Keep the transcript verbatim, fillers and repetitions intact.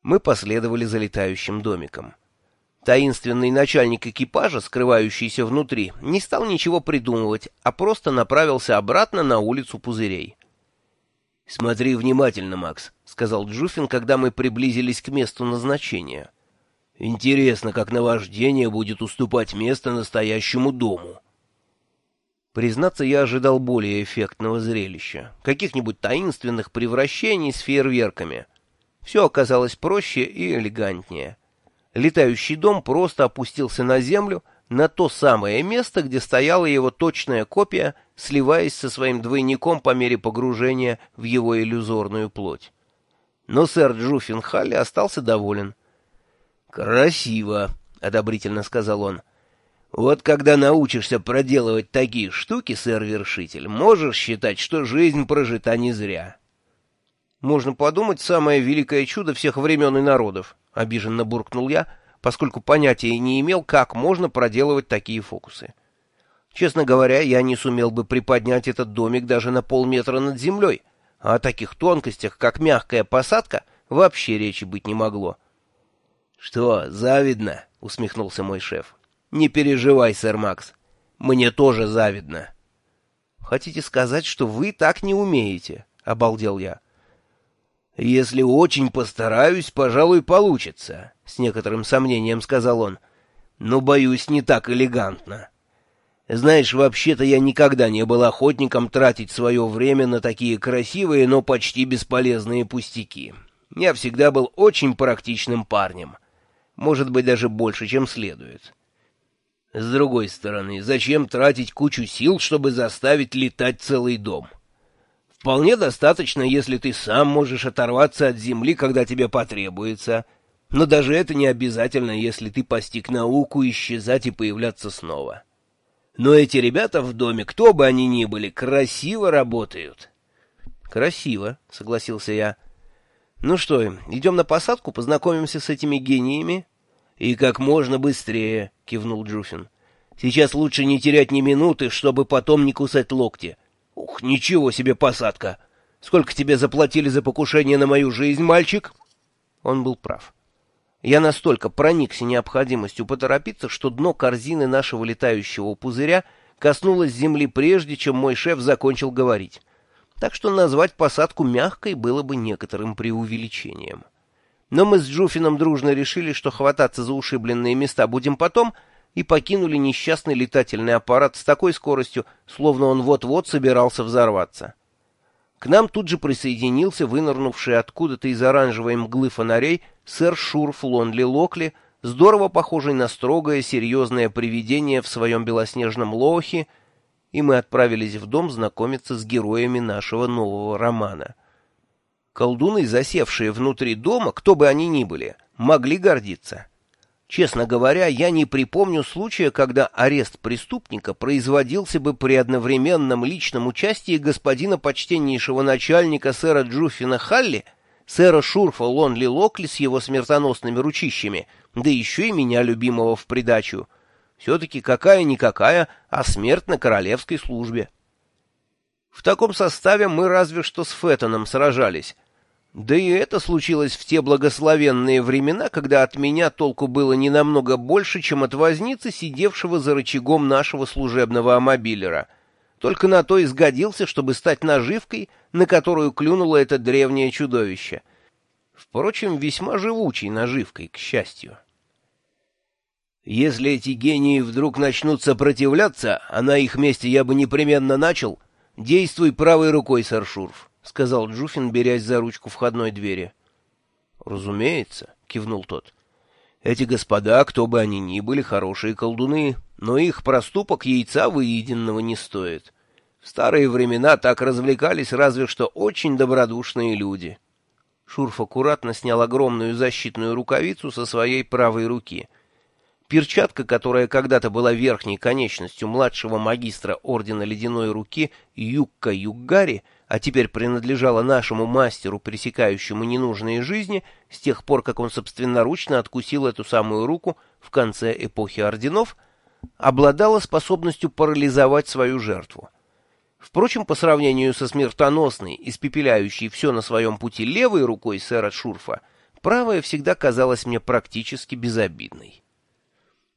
Мы последовали за летающим домиком. Таинственный начальник экипажа, скрывающийся внутри, не стал ничего придумывать, а просто направился обратно на улицу Пузырей. — Смотри внимательно, Макс, — сказал Джуфин, когда мы приблизились к месту назначения. — Интересно, как наваждение будет уступать место настоящему дому. Признаться, я ожидал более эффектного зрелища, каких-нибудь таинственных превращений с фейерверками. Все оказалось проще и элегантнее. Летающий дом просто опустился на землю, на то самое место, где стояла его точная копия, сливаясь со своим двойником по мере погружения в его иллюзорную плоть. Но сэр Джуффин Халли остался доволен. «Красиво», — одобрительно сказал он. «Вот когда научишься проделывать такие штуки, сэр-вершитель, можешь считать, что жизнь прожита не зря». «Можно подумать, самое великое чудо всех времен и народов», — обиженно буркнул я, поскольку понятия не имел, как можно проделывать такие фокусы. Честно говоря, я не сумел бы приподнять этот домик даже на полметра над землей, а о таких тонкостях, как мягкая посадка, вообще речи быть не могло. — Что, завидно? — усмехнулся мой шеф. — Не переживай, сэр Макс, мне тоже завидно. — Хотите сказать, что вы так не умеете? — обалдел я. — Если очень постараюсь, пожалуй, получится, — с некоторым сомнением сказал он. — Но, боюсь, не так элегантно. Знаешь, вообще-то я никогда не был охотником тратить свое время на такие красивые, но почти бесполезные пустяки. Я всегда был очень практичным парнем. Может быть, даже больше, чем следует. С другой стороны, зачем тратить кучу сил, чтобы заставить летать целый дом? Вполне достаточно, если ты сам можешь оторваться от земли, когда тебе потребуется. Но даже это не обязательно, если ты постиг науку исчезать и появляться снова. Но эти ребята в доме, кто бы они ни были, красиво работают. — Красиво, — согласился я. — Ну что, идем на посадку, познакомимся с этими гениями? — И как можно быстрее, — кивнул Джуфин. — Сейчас лучше не терять ни минуты, чтобы потом не кусать локти. Ух, ничего себе посадка! Сколько тебе заплатили за покушение на мою жизнь, мальчик? Он был прав. Я настолько проникся необходимостью поторопиться, что дно корзины нашего летающего пузыря коснулось земли прежде, чем мой шеф закончил говорить. Так что назвать посадку мягкой было бы некоторым преувеличением. Но мы с Джуфином дружно решили, что хвататься за ушибленные места будем потом, и покинули несчастный летательный аппарат с такой скоростью, словно он вот-вот собирался взорваться. К нам тут же присоединился вынырнувший откуда-то из оранжевой мглы фонарей сэр Шурф Лонли Локли, здорово похожий на строгое серьезное привидение в своем белоснежном лоохе, и мы отправились в дом знакомиться с героями нашего нового романа. Колдуны, засевшие внутри дома, кто бы они ни были, могли гордиться. Честно говоря, я не припомню случая, когда арест преступника производился бы при одновременном личном участии господина почтеннейшего начальника сэра Джуффина Халли, сэра Шурфа Лонли Локли с его смертоносными ручищами, да еще и меня, любимого в придачу. Все-таки какая-никакая, а смерть на королевской службе. В таком составе мы разве что с Феттоном сражались. Да и это случилось в те благословенные времена, когда от меня толку было не намного больше, чем от возницы, сидевшего за рычагом нашего служебного амобилера. Только на то и сгодился, чтобы стать наживкой, на которую клюнуло это древнее чудовище. Впрочем, весьма живучей наживкой, к счастью. Если эти гении вдруг начнут сопротивляться, а на их месте я бы непременно начал, действуй правой рукой, сэр Шурф, — сказал Джуфин, берясь за ручку входной двери. — Разумеется, — кивнул тот. — Эти господа, кто бы они ни были, хорошие колдуны, но их проступок яйца выеденного не стоит. В старые времена так развлекались разве что очень добродушные люди. Шурф аккуратно снял огромную защитную рукавицу со своей правой руки. Перчатка, которая когда-то была верхней конечностью младшего магистра Ордена Ледяной Руки Юкка Юггари, а теперь принадлежала нашему мастеру, пресекающему ненужные жизни, с тех пор, как он собственноручно откусил эту самую руку в конце эпохи орденов, обладала способностью парализовать свою жертву. Впрочем, по сравнению со смертоносной, испепеляющей все на своем пути левой рукой сэра Шурфа, Правая всегда казалась мне практически безобидной.